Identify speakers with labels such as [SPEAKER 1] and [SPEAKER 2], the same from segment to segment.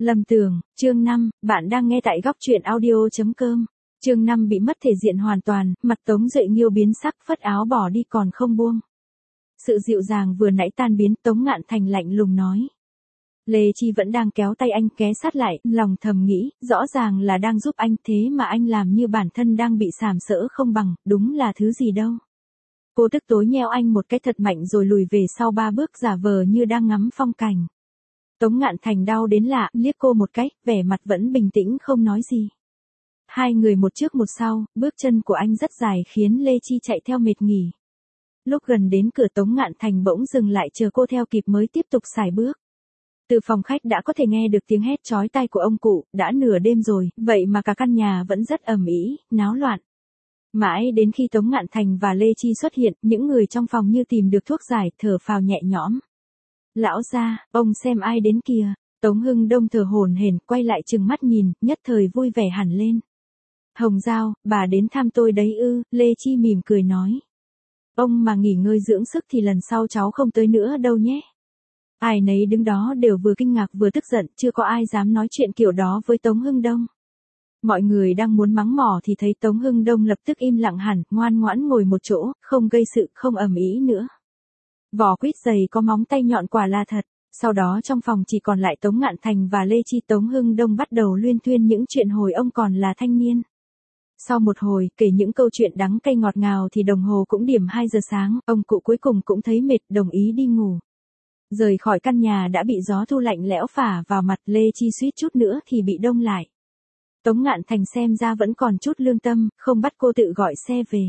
[SPEAKER 1] Lầm tưởng, chương 5, bạn đang nghe tại góc truyện audio.com. Chương 5 bị mất thể diện hoàn toàn, mặt Tống Duệ Nghiêu biến sắc, phất áo bỏ đi còn không buông. Sự dịu dàng vừa nãy tan biến, Tống Ngạn Thành lạnh lùng nói. Lê Chi vẫn đang kéo tay anh ké sát lại, lòng thầm nghĩ, rõ ràng là đang giúp anh thế mà anh làm như bản thân đang bị sàm sỡ không bằng, đúng là thứ gì đâu. Cô tức tối nheo anh một cái thật mạnh rồi lùi về sau 3 bước giả vờ như đang ngắm phong cảnh. Tống Ngạn Thành đau đến lạ, liếc cô một cái, vẻ mặt vẫn bình tĩnh không nói gì. Hai người một trước một sau, bước chân của anh rất dài khiến Lê Chi chạy theo mệt nghỉ. Lúc gần đến cửa Tống Ngạn Thành bỗng dừng lại chờ cô theo kịp mới tiếp tục sải bước. Từ phòng khách đã có thể nghe được tiếng hét chói tai của ông cụ, đã nửa đêm rồi, vậy mà cả căn nhà vẫn rất ầm ĩ, náo loạn. Mãi đến khi Tống Ngạn Thành và Lê Chi xuất hiện, những người trong phòng như tìm được thuốc giải, thở phào nhẹ nhõm. Lão gia, ông xem ai đến kìa. Tống Hưng Đông thở hổn hển, quay lại trừng mắt nhìn, nhất thời vui vẻ hẳn lên. Hồng Giao, bà đến thăm tôi đấy ư? Lê Chi mỉm cười nói. Ông mà nghỉ ngơi dưỡng sức thì lần sau cháu không tới nữa đâu nhé. Ai nấy đứng đó đều vừa kinh ngạc vừa tức giận, chưa có ai dám nói chuyện kiểu đó với Tống Hưng Đông. Mọi người đang muốn mắng mỏ thì thấy Tống Hưng Đông lập tức im lặng hẳn, ngoan ngoãn ngồi một chỗ, không gây sự, không ầm ĩ nữa. Vỏ quýt dày có móng tay nhọn quả là thật. Sau đó trong phòng chỉ còn lại Tống Ngạn Thành và Lê Chi. Tống Hưng Đông bắt đầu luyên thuyên những chuyện hồi ông còn là thanh niên. Sau một hồi kể những câu chuyện đắng cay ngọt ngào thì đồng hồ cũng điểm 2 giờ sáng, ông cụ cuối cùng cũng thấy mệt, đồng ý đi ngủ. Rời khỏi căn nhà đã bị gió thu lạnh lẽo phả vào mặt, Lê Chi suýt chút nữa thì bị đông lại. Tống Ngạn Thành xem ra vẫn còn chút lương tâm, không bắt cô tự gọi xe về.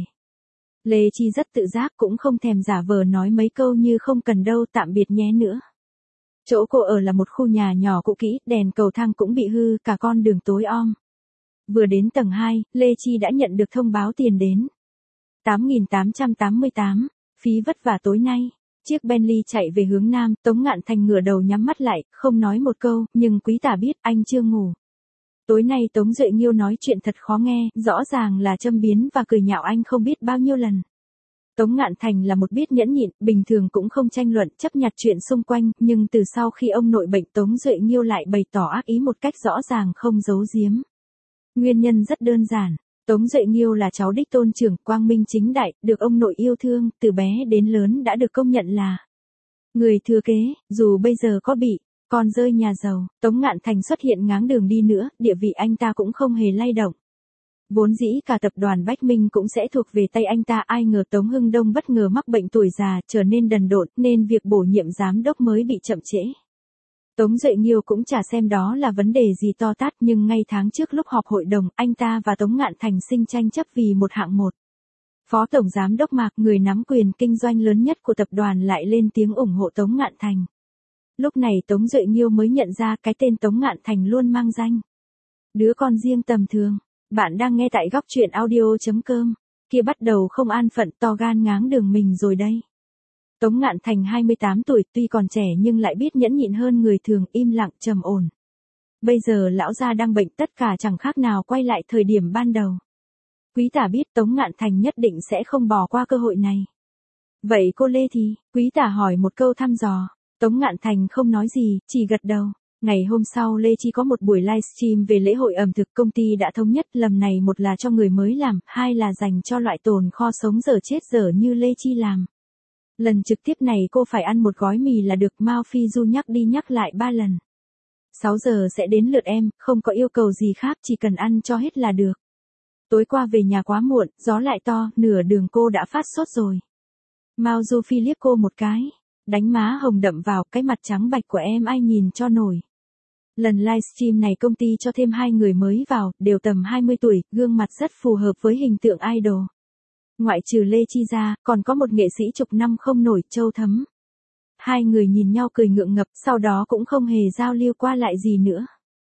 [SPEAKER 1] Lê Chi rất tự giác cũng không thèm giả vờ nói mấy câu như không cần đâu, tạm biệt nhé nữa. Chỗ cô ở là một khu nhà nhỏ cũ kỹ, đèn cầu thang cũng bị hư, cả con đường tối om. Vừa đến tầng 2, Lê Chi đã nhận được thông báo tiền đến. 8.888, phí vất vả tối nay. Chiếc Bentley chạy về hướng nam, Tống Ngạn Thành ngửa đầu nhắm mắt lại, không nói một câu, nhưng Quý Tả biết anh chưa ngủ. Tối nay Tống Duệ Nghiêu nói chuyện thật khó nghe, rõ ràng là châm biếm và cười nhạo anh không biết bao nhiêu lần. Tống Ngạn Thành là một biết nhẫn nhịn, bình thường cũng không tranh luận, chấp nhặt chuyện xung quanh, nhưng từ sau khi ông nội bệnh Tống Duệ Nghiêu lại bày tỏ ác ý một cách rõ ràng không giấu giếm. Nguyên nhân rất đơn giản, Tống Duệ Nghiêu là cháu đích tôn trưởng, quang minh chính đại, được ông nội yêu thương, từ bé đến lớn đã được công nhận là người thừa kế, dù bây giờ có bị con rơi nhà giàu, Tống Ngạn Thành xuất hiện ngáng đường đi nữa, địa vị anh ta cũng không hề lay động. Vốn dĩ cả tập đoàn Bách Minh cũng sẽ thuộc về tay anh ta, ai ngờ Tống Hưng Đông bất ngờ mắc bệnh tuổi già, trở nên đần độn, nên việc bổ nhiệm giám đốc mới bị chậm trễ. Tống Duệ Nghiêu cũng chả xem đó là vấn đề gì to tát, nhưng ngay tháng trước lúc họp hội đồng, anh ta và Tống Ngạn Thành sinh tranh chấp vì một hạng một. Phó Tổng Giám đốc Mạc, người nắm quyền kinh doanh lớn nhất của tập đoàn lại lên tiếng ủng hộ Tống Ngạn Thành. Lúc này Tống Duệ Nghiêu mới nhận ra cái tên Tống Ngạn Thành luôn mang danh đứa con riêng tầm thường. Bạn đang nghe tại góc truyện audio.com. Kia bắt đầu không an phận, to gan ngáng đường mình rồi đây. Tống Ngạn Thành 28 tuổi, tuy còn trẻ nhưng lại biết nhẫn nhịn hơn người thường, im lặng trầm ổn. Bây giờ lão gia đang bệnh, tất cả chẳng khác nào quay lại thời điểm ban đầu. Quý Tả biết Tống Ngạn Thành nhất định sẽ không bỏ qua cơ hội này. Vậy cô Lê thì? Quý Tả hỏi một câu thăm dò. Tống Ngạn Thành không nói gì, chỉ gật đầu. Ngày hôm sau Lê Chi có một buổi livestream về lễ hội ẩm thực, công ty đã thống nhất lần này một là cho người mới làm, hai là dành cho loại tồn kho sống dở chết dở như Lê Chi làm. Lần trực tiếp này cô phải ăn một gói mì là được, Mao Phi Du nhắc đi nhắc lại 3 lần. 6 giờ sẽ đến lượt em, không có yêu cầu gì khác, chỉ cần ăn cho hết là được. Tối qua về nhà quá muộn, gió lại to, nửa đường cô đã phát sốt rồi. Mao Du Phi liếc cô một cái, đánh má hồng đậm vào, cái mặt trắng bạch của em ai nhìn cho nổi. Lần livestream này công ty cho thêm 2 người mới vào, đều tầm 20 tuổi, gương mặt rất phù hợp với hình tượng idol. Ngoại trừ Lê Chi ra, còn có một nghệ sĩ chục năm không nổi, Châu Thấm. Hai người nhìn nhau cười ngượng ngập, sau đó cũng không hề giao lưu qua lại gì nữa.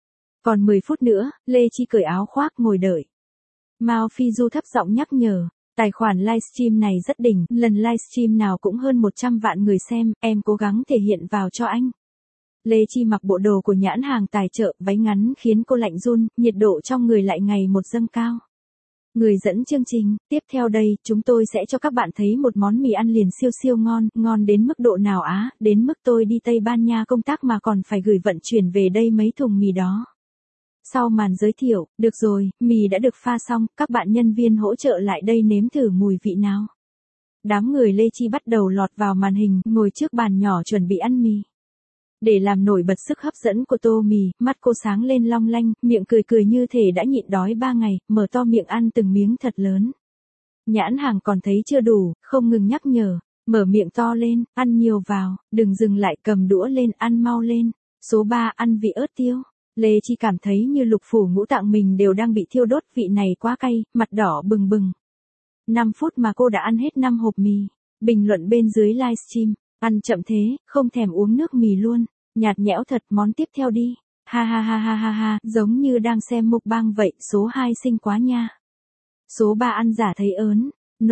[SPEAKER 1] Còn 10 phút nữa, Lê Chi cởi áo khoác ngồi đợi. Mao Phi Du thấp giọng nhắc nhở, tài khoản livestream này rất đỉnh, lần livestream nào cũng hơn 100 vạn người xem, em cố gắng thể hiện vào cho anh. Lê Chi mặc bộ đồ của nhãn hàng tài trợ, váy ngắn khiến cô lạnh run, nhiệt độ trong người lại ngày một dâng cao. Người dẫn chương trình, tiếp theo đây, chúng tôi sẽ cho các bạn thấy một món mì ăn liền siêu siêu ngon, ngon đến mức độ nào á, đến mức tôi đi Tây Ban Nha công tác mà còn phải gửi vận chuyển về đây mấy thùng mì đó. Sau màn giới thiệu, được rồi, mì đã được pha xong, các bạn nhân viên hỗ trợ lại đây nếm thử mùi vị nào. Đám người Lê Chi bắt đầu lọt vào màn hình, ngồi trước bàn nhỏ chuẩn bị ăn mì. Để làm nổi bật sức hấp dẫn của tô mì, mắt cô sáng lên long lanh, miệng cười cười như thể đã nhịn đói 3 ngày, mở to miệng ăn từng miếng thật lớn. Nhãn hàng còn thấy chưa đủ, không ngừng nhắc nhở, mở miệng to lên, ăn nhiều vào, đừng dừng lại, cầm đũa lên, ăn mau lên. Số 3, ăn vị ớt tiêu. Lê Chi cảm thấy như lục phủ ngũ tạng mình đều đang bị thiêu đốt, vị này quá cay, mặt đỏ bừng bừng. 5 phút mà cô đã ăn hết 5 hộp mì. Bình luận bên dưới livestream, ăn chậm thế, không thèm uống nước mì luôn. Nhạt nhẽo thật, món tiếp theo đi. Ha ha ha ha ha ha, giống như đang xem mukbang vậy, số 2 xinh quá nha. Số 3 ăn giả thấy ớn,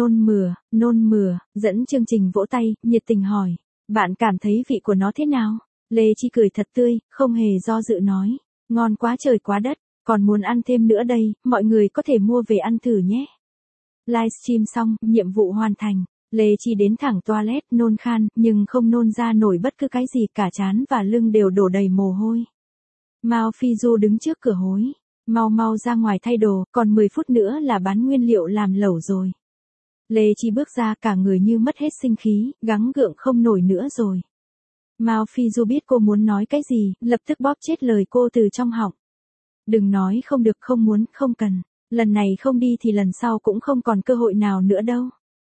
[SPEAKER 1] nôn mửa, dẫn chương trình vỗ tay, nhiệt tình hỏi, bạn cảm thấy vị của nó thế nào? Lê Chi cười thật tươi, không hề do dự nói, ngon quá trời quá đất, còn muốn ăn thêm nữa đây, mọi người có thể mua về ăn thử nhé. Livestream xong, nhiệm vụ hoàn thành. Lê Chi đến thẳng toilet nôn khan, nhưng không nôn ra nổi bất cứ cái gì, cả trán và lưng đều đổ đầy mồ hôi. Mao Phi Du đứng trước cửa hối. Mau mau ra ngoài thay đồ, còn 10 phút nữa là bán nguyên liệu làm lẩu rồi. Lê Chi bước ra cả người như mất hết sinh khí, gắng gượng không nổi nữa rồi. Mao Phi Du biết cô muốn nói cái gì, lập tức bóp chết lời cô từ trong họng. Đừng nói không được, không muốn, không cần. Lần này không đi thì lần sau cũng không còn cơ hội nào nữa đâu.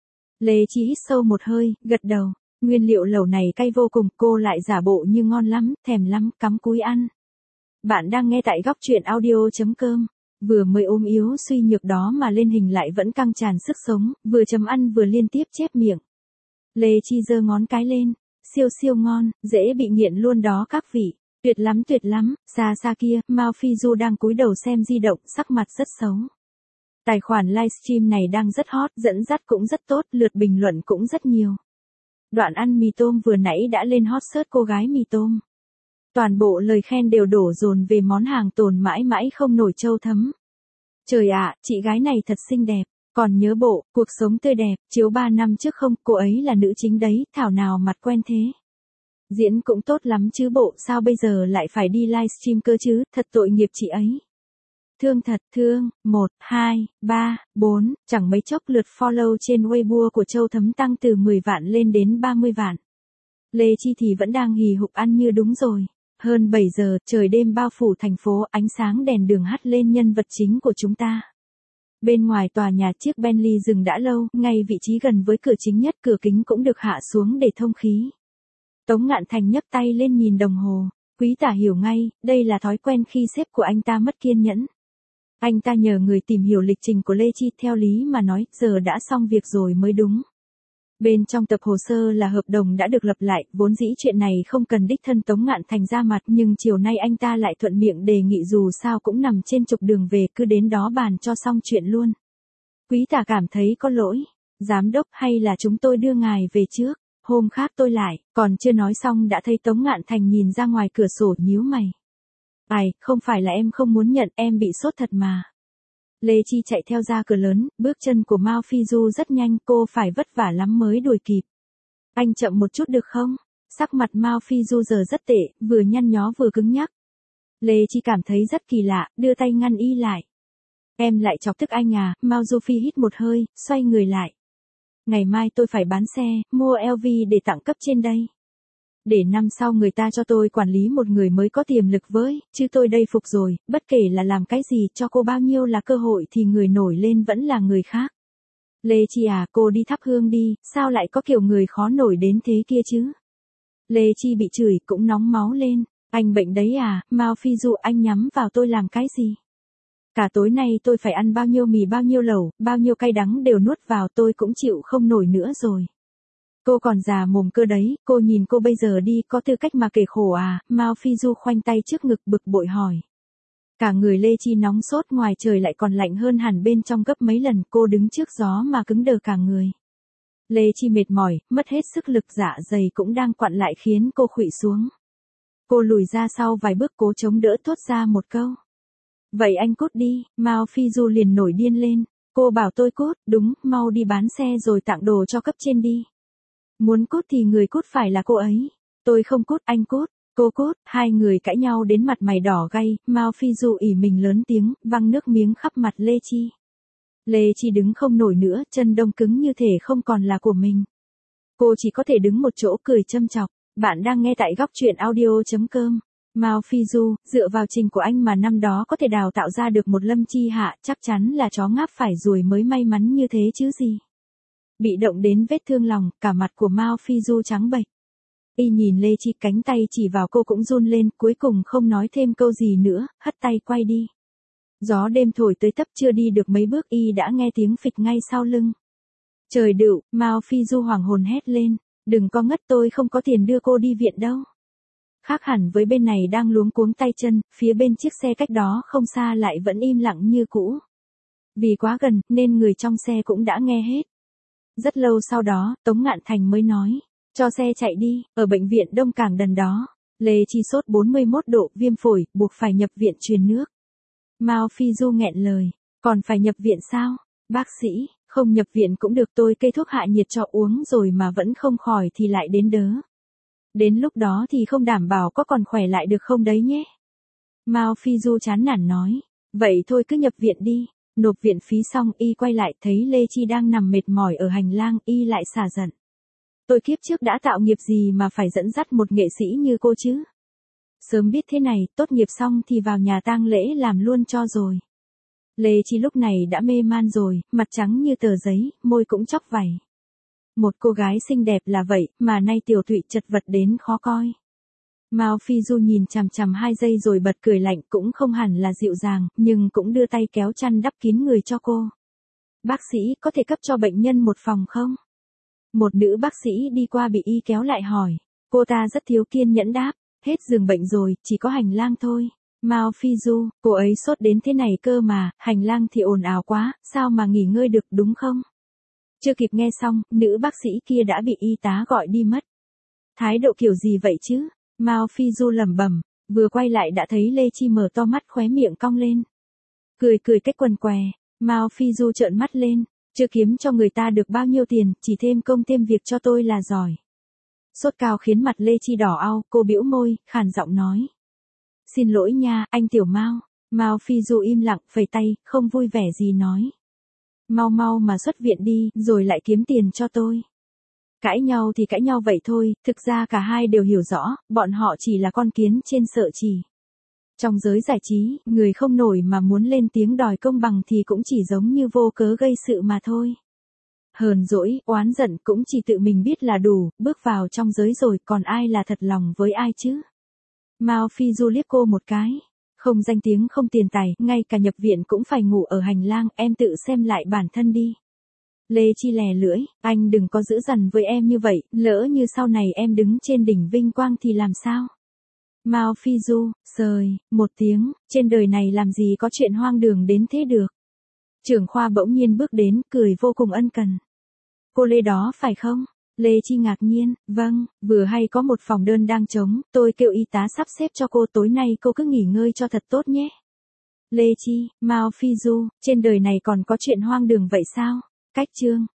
[SPEAKER 1] Lê Chi hít sâu một hơi, gật đầu. Nguyên liệu lẩu này cay vô cùng, cô lại giả bộ như ngon lắm, thèm lắm, cắm cúi ăn. Bạn đang nghe tại góc truyện audio.com. Vừa mới ốm yếu suy nhược đó mà lên hình lại vẫn căng tràn sức sống, vừa chấm ăn vừa liên tiếp chép miệng. Lê Chi giơ ngón cái lên. Siêu siêu ngon, dễ bị nghiện luôn đó các vị. Tuyệt lắm, xa xa kia, Mao Phi Du đang cúi đầu xem di động, sắc mặt rất xấu. Tài khoản livestream này đang rất hot, dẫn dắt cũng rất tốt, lượt bình luận cũng rất nhiều. Đoạn ăn mì tôm vừa nãy đã lên hot search cô gái mì tôm. Toàn bộ lời khen đều đổ dồn về món hàng tồn mãi mãi không nổi châu thấm. Trời ạ, chị gái này thật xinh đẹp. Còn nhớ bộ, cuộc sống tươi đẹp, chiếu 3 năm trước không, cô ấy là nữ chính đấy, thảo nào mặt quen thế. Diễn cũng tốt lắm chứ bộ, sao bây giờ lại phải đi livestream cơ chứ, thật tội nghiệp chị ấy. Thương thật, thương, 1, 2, 3, 4, chẳng mấy chốc lượt follow trên Weibo của Châu Thấm tăng từ 10 vạn lên đến 30 vạn. Lê Chi thì vẫn đang hì hục ăn như đúng rồi. Hơn 7 giờ, trời đêm bao phủ thành phố, ánh sáng đèn đường hắt lên nhân vật chính của chúng ta. Bên ngoài tòa nhà chiếc Bentley dừng đã lâu, ngay vị trí gần với cửa chính nhất, cửa kính cũng được hạ xuống để thông khí. Tống Ngạn Thành nhấc tay lên nhìn đồng hồ. Quý tả hiểu ngay, đây là thói quen khi sếp của anh ta mất kiên nhẫn. Anh ta nhờ người tìm hiểu lịch trình của Lê Chi, theo lý mà nói, giờ đã xong việc rồi mới đúng. Bên trong tập hồ sơ là hợp đồng đã được lập lại, vốn dĩ chuyện này không cần đích thân Tống Ngạn Thành ra mặt, nhưng chiều nay anh ta lại thuận miệng đề nghị dù sao cũng nằm trên trục đường về, cứ đến đó bàn cho xong chuyện luôn. Quý tả cảm thấy có lỗi. Giám đốc, hay là chúng tôi đưa ngài về trước, hôm khác tôi lại, còn chưa nói xong đã thấy Tống Ngạn Thành nhìn ra ngoài cửa sổ nhíu mày. Ai, không phải là em không muốn nhận, em bị sốt thật mà. Lê Chi chạy theo ra cửa lớn, bước chân của Mao Phi Du rất nhanh, cô phải vất vả lắm mới đuổi kịp. Anh chậm một chút được không? Sắc mặt Mao Phi Du giờ rất tệ, vừa nhăn nhó vừa cứng nhắc. Lê Chi cảm thấy rất kỳ lạ, đưa tay ngăn y lại. Em lại chọc tức anh à? Mao Du Phi hít một hơi, xoay người lại. Ngày mai tôi phải bán xe, mua LV để tặng cấp trên đây. Để năm sau người ta cho tôi quản lý một người mới có tiềm lực với, chứ tôi đây phục rồi, bất kể là làm cái gì, cho cô bao nhiêu là cơ hội thì người nổi lên vẫn là người khác. Lê Chi à, cô đi thắp hương đi, sao lại có kiểu người khó nổi đến thế kia chứ? Lê Chi bị chửi cũng nóng máu lên, anh bệnh đấy à? Mao Phi Du, anh nhắm vào tôi làm cái gì? Cả tối nay tôi phải ăn bao nhiêu mì bao nhiêu lẩu, bao nhiêu cay đắng đều nuốt vào, tôi cũng chịu không nổi nữa rồi. Cô còn già mồm cơ đấy, cô nhìn cô bây giờ đi, có tư cách mà kể khổ à? Mao Phi Du khoanh tay trước ngực bực bội hỏi. Cả người Lê Chi nóng sốt, ngoài trời lại còn lạnh hơn hẳn bên trong gấp mấy lần, cô đứng trước gió mà cứng đờ cả người. Lê Chi mệt mỏi, mất hết sức lực, dạ dày cũng đang quặn lại khiến cô khuỵu xuống. Cô lùi ra sau vài bước cố chống đỡ, thốt ra một câu. Vậy anh cút đi, Mao Phi Du liền nổi điên lên. Cô bảo tôi cút, đúng, mau đi bán xe rồi tặng đồ cho cấp trên đi. Muốn cút thì người cút phải là cô ấy. Tôi không cút, anh cút. Cô cút, hai người cãi nhau đến mặt mày đỏ gay, Mao Phi Du ỉ mình lớn tiếng, văng nước miếng khắp mặt Lê Chi. Lê Chi đứng không nổi nữa, chân đông cứng như thể không còn là của mình. Cô chỉ có thể đứng một chỗ cười châm chọc. Bạn đang nghe tại góc truyện audio.com. Mao Phi Du, dựa vào trình của anh mà năm đó có thể đào tạo ra được một Lâm Chi Hạ, chắc chắn là chó ngáp phải ruồi mới may mắn như thế chứ gì. Bị động đến vết thương lòng, cả mặt của Mao Phi Du trắng bệch. Y nhìn Lê Chi, cánh tay chỉ vào cô cũng run lên, cuối cùng không nói thêm câu gì nữa, hất tay quay đi. Gió đêm thổi tới tấp, chưa đi được mấy bước Y đã nghe tiếng phịch ngay sau lưng. Trời đựu, Mao Phi Du hoảng hồn hét lên, đừng có ngất, tôi không có tiền đưa cô đi viện đâu. Khác hẳn với bên này đang luống cuống tay chân, phía bên chiếc xe cách đó không xa lại vẫn im lặng như cũ. Vì quá gần, nên người trong xe cũng đã nghe hết. Rất lâu sau đó, Tống Ngạn Thành mới nói, cho xe chạy đi, ở bệnh viện Đông Cảng Đần đó. Lê Chi sốt 41 độ, viêm phổi, buộc phải nhập viện truyền nước. Mao Phi Du nghẹn lời, còn phải nhập viện sao? Bác sĩ, không nhập viện cũng được, tôi kê thuốc hạ nhiệt cho uống rồi mà vẫn không khỏi thì lại đến đớ. Đến lúc đó thì không đảm bảo có còn khỏe lại được không đấy nhé. Mao Phi Du chán nản nói, vậy thôi cứ nhập viện đi. Nộp viện phí xong Y quay lại thấy Lê Chi đang nằm mệt mỏi ở hành lang, Y lại xả giận. Tôi kiếp trước đã tạo nghiệp gì mà phải dẫn dắt một nghệ sĩ như cô chứ? Sớm biết thế này, tốt nghiệp xong thì vào nhà tang lễ làm luôn cho rồi. Lê Chi lúc này đã mê man rồi, mặt trắng như tờ giấy, môi cũng chóc vảy. Một cô gái xinh đẹp là vậy, mà nay tiểu tụy chật vật đến khó coi. Mao Phi Du nhìn chằm chằm 2 giây rồi bật cười lạnh, cũng không hẳn là dịu dàng, nhưng cũng đưa tay kéo chăn đắp kín người cho cô. Bác sĩ, có thể cấp cho bệnh nhân một phòng không? Một nữ bác sĩ đi qua bị Y kéo lại hỏi. Cô ta rất thiếu kiên nhẫn đáp, hết giường bệnh rồi, chỉ có hành lang thôi. Mao Phi Du, cô ấy sốt đến thế này cơ mà, hành lang thì ồn ào quá, sao mà nghỉ ngơi được đúng không? Chưa kịp nghe xong, nữ bác sĩ kia đã bị y tá gọi đi mất. Thái độ kiểu gì vậy chứ? Mao Phi Du lẩm bẩm, vừa quay lại đã thấy Lê Chi mở to mắt, khóe miệng cong lên. Cười cách quần què, Mao Phi Du trợn mắt lên, chưa kiếm cho người ta được bao nhiêu tiền, chỉ thêm công thêm việc cho tôi là giỏi. Sốt cao khiến mặt Lê Chi đỏ au, cô bĩu môi, khàn giọng nói. Xin lỗi nha, anh Tiểu Mao. Mao Phi Du im lặng, phẩy tay, không vui vẻ gì nói. Mau mà xuất viện đi, rồi lại kiếm tiền cho tôi. Cãi nhau thì cãi nhau vậy thôi, thực ra cả hai đều hiểu rõ, bọn họ chỉ là con kiến trên sợi chỉ. Trong giới giải trí, người không nổi mà muốn lên tiếng đòi công bằng thì cũng chỉ giống như vô cớ gây sự mà thôi. Hờn dỗi, oán giận cũng chỉ tự mình biết là đủ, bước vào trong giới rồi còn ai là thật lòng với ai chứ. Mao Phi Du liếc cô một cái. Không danh tiếng không tiền tài, ngay cả nhập viện cũng phải ngủ ở hành lang, em tự xem lại bản thân đi. Lê Chi lè lưỡi, anh đừng có giữ dằn với em như vậy, lỡ như sau này em đứng trên đỉnh vinh quang thì làm sao? Mao Phi Du, sời, một tiếng, trên đời này làm gì có chuyện hoang đường đến thế được. Trưởng khoa bỗng nhiên bước đến, cười vô cùng ân cần. Cô Lê đó phải không? Lê Chi ngạc nhiên, vâng, vừa hay có một phòng đơn đang trống, tôi kêu y tá sắp xếp cho cô, tối nay cô cứ nghỉ ngơi cho thật tốt nhé. Lê Chi, Mao Phi Du, trên đời này còn có chuyện hoang đường vậy sao? Cách chương.